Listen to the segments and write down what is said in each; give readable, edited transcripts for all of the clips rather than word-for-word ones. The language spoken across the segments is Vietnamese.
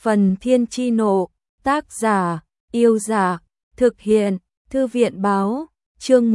Phần Thiên Chi Nộ, tác giả, Yêu Giả, thực hiện, Thư viện báo, chương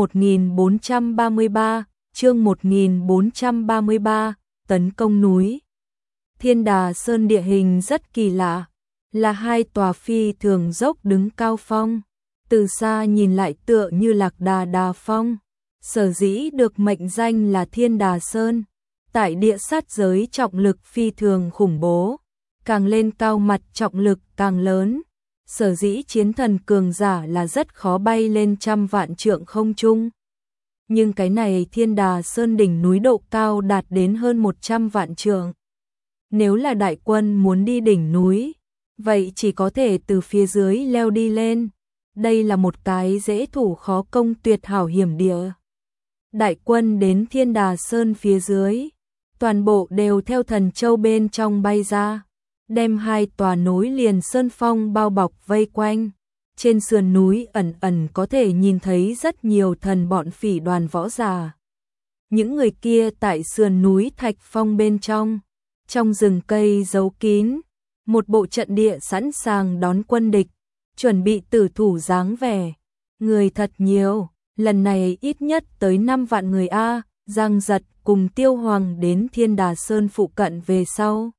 1433, tấn công núi. Thiên Đà Sơn địa hình rất kỳ lạ, là hai tòa phi thường dốc đứng cao phong, từ xa nhìn lại tựa như Lạc Đà Đà Phong, sở dĩ được mệnh danh là Thiên Đà Sơn. Tại địa sát giới trọng lực phi thường khủng bố, càng lên cao mặt trọng lực càng lớn, sở dĩ chiến thần cường giả là rất khó bay lên trăm vạn trượng không trung. Nhưng cái này Thiên Đà Sơn đỉnh núi độ cao đạt đến hơn 100 vạn trượng. Nếu là đại quân muốn đi đỉnh núi, vậy chỉ có thể từ phía dưới leo đi lên. Đây là một cái dễ thủ khó công tuyệt hảo hiểm địa. Đại quân đến Thiên Đà Sơn phía dưới, toàn bộ đều theo thần châu bên trong bay ra, đem hai tòa núi liền sơn phong bao bọc vây quanh. Trên sườn núi ẩn ẩn có thể nhìn thấy rất nhiều thần bọn phỉ đoàn võ giả. Những người kia tại sườn núi thạch phong bên trong rừng cây giấu kín, một bộ trận địa sẵn sàng đón quân địch, chuẩn bị tử thủ dáng vẻ. Người thật nhiều, lần này ít nhất tới 5 vạn người a. Giang Giật cùng Tiêu Hoàng đến Thiên Đà Sơn phụ cận về sau.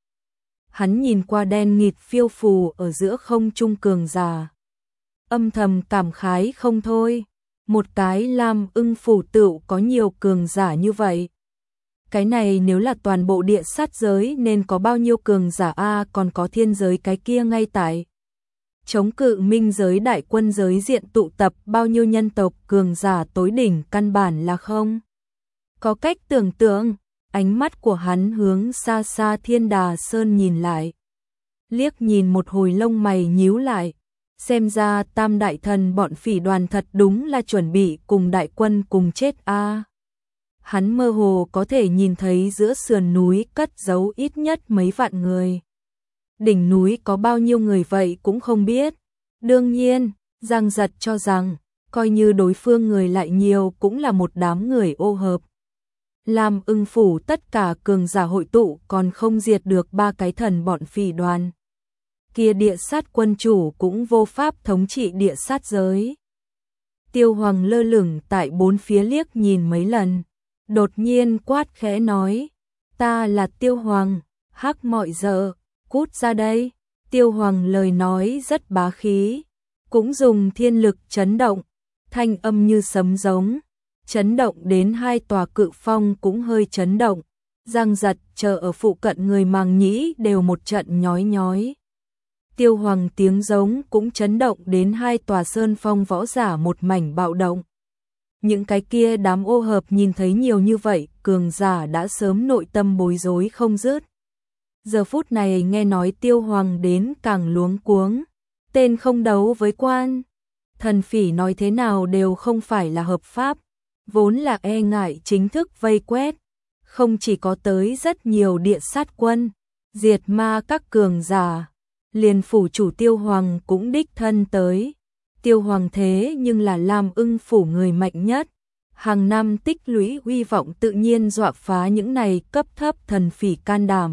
Hắn nhìn qua đen nghịt phiêu phù ở giữa không trung cường giả, âm thầm cảm khái không thôi. Một cái Lam Ưng phủ tựu có nhiều cường giả như vậy. Cái này nếu là toàn bộ địa sát giới nên có bao nhiêu cường giả a, còn có thiên giới cái kia ngay tại chống cự minh giới đại quân giới diện tụ tập bao nhiêu nhân tộc cường giả tối đỉnh căn bản là không có cách tưởng tượng. Ánh mắt của hắn hướng xa xa Thiên Đà Sơn nhìn lại, liếc nhìn một hồi lông mày nhíu lại, xem ra tam đại thần bọn phỉ đoàn thật đúng là chuẩn bị cùng đại quân cùng chết a. Hắn mơ hồ có thể nhìn thấy giữa sườn núi cất giấu ít nhất mấy vạn người. Đỉnh núi có bao nhiêu người vậy cũng không biết. Đương nhiên, Giang Giật cho rằng, coi như đối phương người lại nhiều cũng là một đám người ô hợp. Lam Ưng phủ tất cả cường giả hội tụ còn không diệt được ba cái thần bọn phỉ đoàn. Kia địa sát quân chủ cũng vô pháp thống trị địa sát giới. Tiêu Hoàng lơ lửng tại bốn phía liếc nhìn mấy lần, đột nhiên quát khẽ nói, ta là Tiêu Hoàng, hắc mọi giờ, cút ra đây. Tiêu Hoàng lời nói rất bá khí, cũng dùng thiên lực chấn động, thanh âm như sấm giống, chấn động đến hai tòa cự phong cũng hơi chấn động. Giang Giật chờ ở phụ cận người màng nhĩ đều một trận nhói nhói. Tiêu Hoàng tiếng giống cũng chấn động đến hai tòa sơn phong võ giả một mảnh bạo động. Những cái kia đám ô hợp nhìn thấy nhiều như vậy, cường giả đã sớm nội tâm bối rối không dứt. Giờ phút này nghe nói Tiêu Hoàng đến càng luống cuống, tên không đấu với quan. Thần phỉ nói thế nào đều không phải là hợp pháp, vốn là e ngại chính thức vây quét. Không chỉ có tới rất nhiều địa sát quân, diệt ma các cường giả, liền phủ chủ Tiêu Hoàng cũng đích thân tới. Tiêu Hoàng thế nhưng là Lam Ưng phủ người mạnh nhất, hàng năm tích lũy uy vọng tự nhiên dọa phá những này cấp thấp thần phỉ can đảm.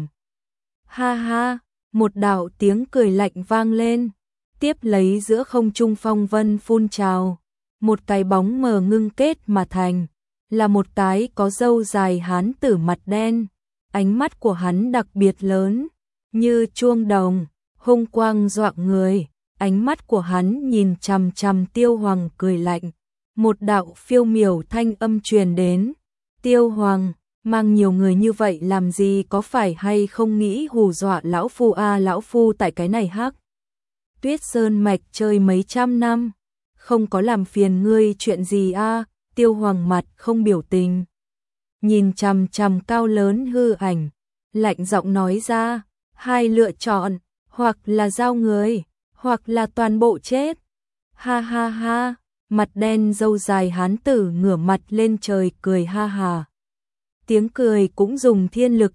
Ha ha, một đạo tiếng cười lạnh vang lên, tiếp lấy giữa không trung phong vân phun trào, một cái bóng mờ ngưng kết mà thành, là một cái có râu dài hán tử mặt đen, ánh mắt của hắn đặc biệt lớn, như chuông đồng, hung quang dọa người. Ánh mắt của hắn nhìn chằm chằm Tiêu Hoàng cười lạnh, một đạo phiêu miểu thanh âm truyền đến, Tiêu Hoàng, mang nhiều người như vậy làm gì, có phải hay không nghĩ hù dọa lão phu a? Lão phu tại cái này hắc Tuyết Sơn mạch chơi mấy trăm năm, không có làm phiền ngươi chuyện gì a? Tiêu Hoàng mặt không biểu tình, nhìn chằm chằm cao lớn hư ảnh, lạnh giọng nói ra, hai lựa chọn, hoặc là giao người, hoặc là toàn bộ chết. Ha ha ha, mặt đen râu dài hán tử ngửa mặt lên trời cười ha hà. Tiếng cười cũng dùng thiên lực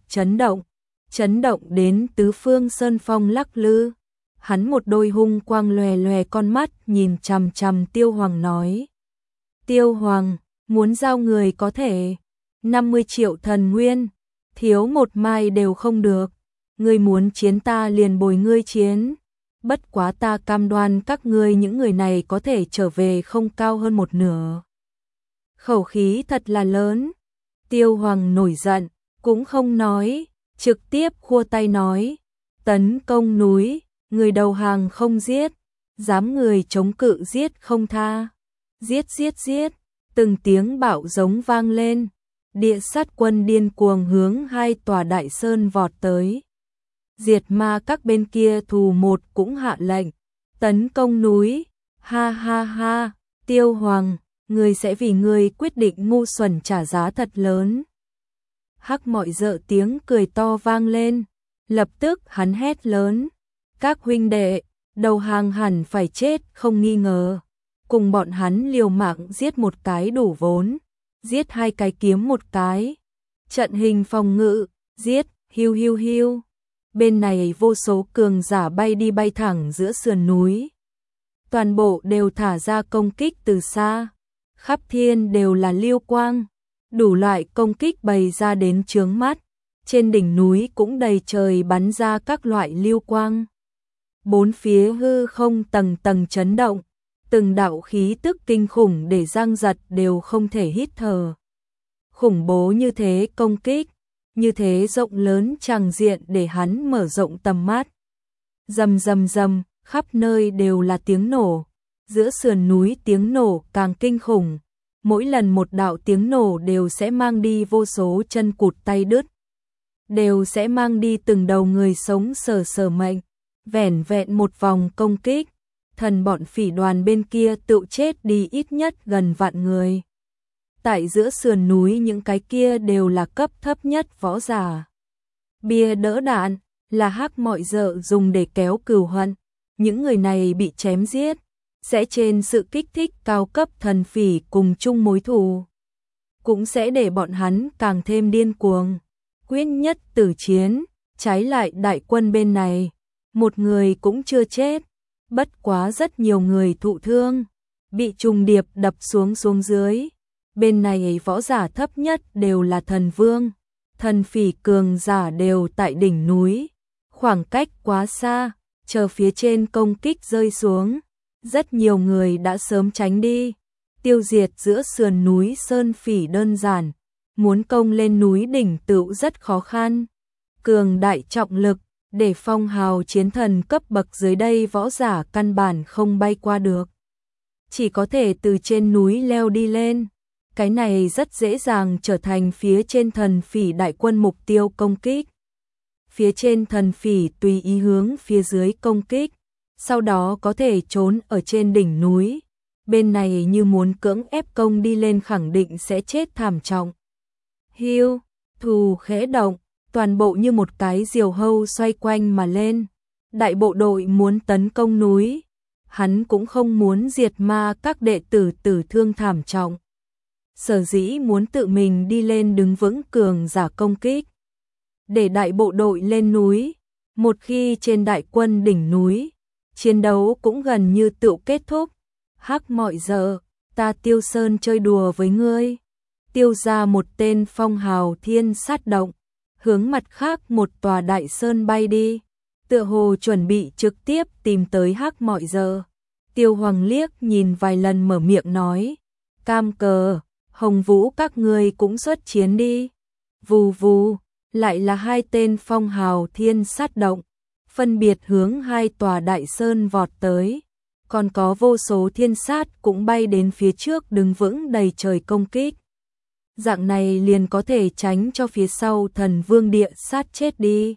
chấn động đến tứ phương sơn phong lắc lư. Hắn một đôi hung quang lòe lòe con mắt nhìn chằm chằm Tiêu Hoàng nói, Tiêu Hoàng, muốn giao người có thể, 50 triệu thần nguyên, thiếu một mai đều không được. ngươi muốn chiến ta liền bồi ngươi chiến. Bất quá ta cam đoan các ngươi những người này có thể trở về không cao hơn một nửa. Khẩu khí thật là lớn. Tiêu Hoàng nổi giận, cũng không nói, trực tiếp khua tay nói, tấn công núi, người đầu hàng không giết, dám người chống cự giết không tha. Giết giết giết, từng tiếng bạo giống vang lên, địa sát quân điên cuồng hướng hai tòa đại sơn vọt tới. Diệt ma các bên kia thù một cũng hạ lệnh, tấn công núi, ha ha ha, Tiêu Hoàng, người sẽ vì người quyết định ngu xuẩn trả giá thật lớn. Hắc Mọi Dợ tiếng cười to vang lên, lập tức hắn hét lớn, các huynh đệ, đầu hàng hẳn phải chết không nghi ngờ. Cùng bọn hắn liều mạng giết một cái đủ vốn, giết hai cái kiếm một cái. Trận hình phòng ngự, giết, hiu hiu hiu. Bên này vô số cường giả bay đi bay thẳng giữa sườn núi. Toàn bộ đều thả ra công kích từ xa. Khắp thiên đều là lưu quang. Đủ loại công kích bày ra đến chướng mắt. Trên đỉnh núi cũng đầy trời bắn ra các loại lưu quang. Bốn phía hư không tầng tầng chấn động. Từng đạo khí tức kinh khủng để Giang Giật đều không thể hít thở. Khủng bố như thế công kích, như thế rộng lớn tràng diện để hắn mở rộng tầm mắt. Rầm rầm rầm, khắp nơi đều là tiếng nổ. Giữa sườn núi tiếng nổ càng kinh khủng. Mỗi lần một đạo tiếng nổ đều sẽ mang đi vô số chân cụt tay đứt. Đều sẽ mang đi từng đầu người sống sờ sờ mệnh. Vẻn vẹn một vòng công kích. Thần bọn phỉ đoàn bên kia tự chết đi ít nhất gần vạn người. Tại giữa sườn núi những cái kia đều là cấp thấp nhất võ giả. Bia đỡ đạn là Hắc Mọi Dợ dùng để kéo cừu hận. Những người này bị chém giết, sẽ trên sự kích thích cao cấp thần phỉ cùng chung mối thù. Cũng sẽ để bọn hắn càng thêm điên cuồng. Quyết nhất tử chiến, trái lại đại quân bên này. Một người cũng chưa chết. Bất quá rất nhiều người thụ thương, bị trùng điệp đập xuống dưới. Bên này võ giả thấp nhất đều là thần vương, thần phỉ cường giả đều tại đỉnh núi. Khoảng cách quá xa, chờ phía trên công kích rơi xuống. Rất nhiều người đã sớm tránh đi. Tiêu diệt giữa sườn núi sơn phỉ đơn giản, muốn công lên núi đỉnh tựu rất khó khăn. Cường đại trọng lực, để phong hào chiến thần cấp bậc dưới đây võ giả căn bản không bay qua được. Chỉ có thể từ trên núi leo đi lên. Cái này rất dễ dàng trở thành phía trên thần phỉ đại quân mục tiêu công kích. Phía trên thần phỉ tùy ý hướng phía dưới công kích. Sau đó có thể trốn ở trên đỉnh núi. Bên này như muốn cưỡng ép công đi lên khẳng định sẽ chết thảm trọng. Hiu, thù khẽ động. Toàn bộ như một cái diều hâu xoay quanh mà lên. Đại bộ đội muốn tấn công núi. Hắn cũng không muốn diệt ma các đệ tử tử thương thảm trọng. Sở dĩ muốn tự mình đi lên đứng vững cường giả công kích. Để đại bộ đội lên núi. Một khi trên đại quân đỉnh núi, chiến đấu cũng gần như tự kết thúc. Hắc Mọi Dợ, ta Tiêu Sơn chơi đùa với ngươi. Tiêu ra một tên phong hào thiên sát động. Hướng mặt khác một tòa đại sơn bay đi, tựa hồ chuẩn bị trực tiếp tìm tới Hắc Mọi Dợ. Tiêu Hoàng liếc nhìn vài lần mở miệng nói, Cam Cờ, Hồng Vũ các ngươi cũng xuất chiến đi. Vù vù, lại là hai tên phong hào thiên sát động, phân biệt hướng hai tòa đại sơn vọt tới. Còn có vô số thiên sát cũng bay đến phía trước đứng vững đầy trời công kích. Dạng này liền có thể tránh cho phía sau thần vương địa sát chết đi.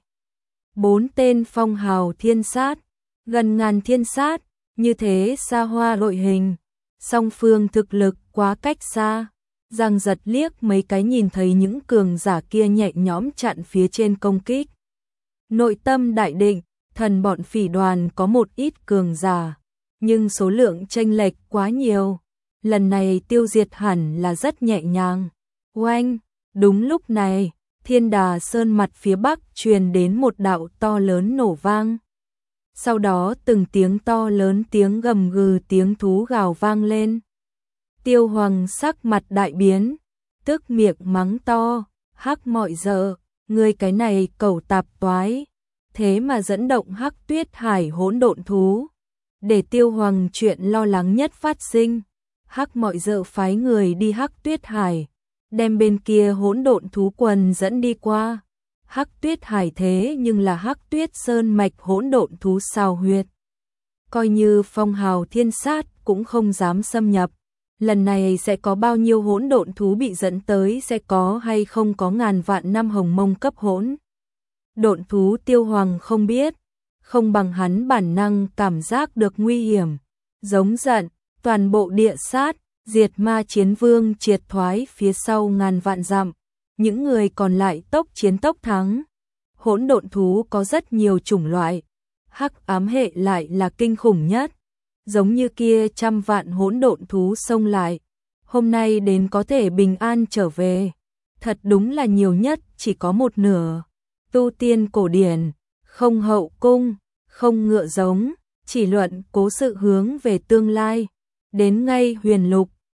4 tên phong hào thiên sát, gần ngàn thiên sát, như thế xa hoa đội hình. Song phương thực lực quá cách xa. Giang Giật liếc mấy cái nhìn thấy những cường giả kia nhẹ nhõm chặn phía trên công kích. Nội tâm đại định, thần bọn phỉ đoàn có một ít cường giả, nhưng số lượng chênh lệch quá nhiều. Lần này tiêu diệt hẳn là rất nhẹ nhàng. Oanh, đúng lúc này, Thiên Đà Sơn mặt phía bắc truyền đến một đạo to lớn nổ vang. Sau đó từng tiếng to lớn tiếng gầm gừ tiếng thú gào vang lên. Tiêu Hoàng sắc mặt đại biến, tức miệng mắng to, Hắc Mọi Dợ, ngươi cái này cẩu tạp toái, thế mà dẫn động Hắc Tuyết Hải hỗn độn thú. Để tiêu hoàng chuyện lo lắng nhất phát sinh, Hắc Mọi Dợ phái người đi Hắc Tuyết Hải, đem bên kia hỗn độn thú quần dẫn đi qua. Hắc Tuyết Hải thế nhưng là Hắc Tuyết Sơn mạch hỗn độn thú sao huyệt. Coi như phong hào thiên sát cũng không dám xâm nhập. Lần này sẽ có bao nhiêu hỗn độn thú bị dẫn tới, sẽ có hay không có ngàn vạn năm hồng mông cấp hỗn độn thú tiêu hoàng không biết, không bằng hắn bản năng cảm giác được nguy hiểm. Giống giận, toàn bộ địa sát, diệt ma chiến vương triệt thoái phía sau ngàn vạn dặm. Những người còn lại tốc chiến tốc thắng. Hỗn độn thú có rất nhiều chủng loại, hắc ám hệ lại là kinh khủng nhất. Giống như kia trăm vạn hỗn độn thú xông lại, hôm nay đến có thể bình an trở về, thật đúng là nhiều nhất chỉ có một nửa. Tu tiên cổ điển, không hậu cung, không ngựa giống, chỉ luận cố sự hướng về tương lai. Đến ngay huyền lục,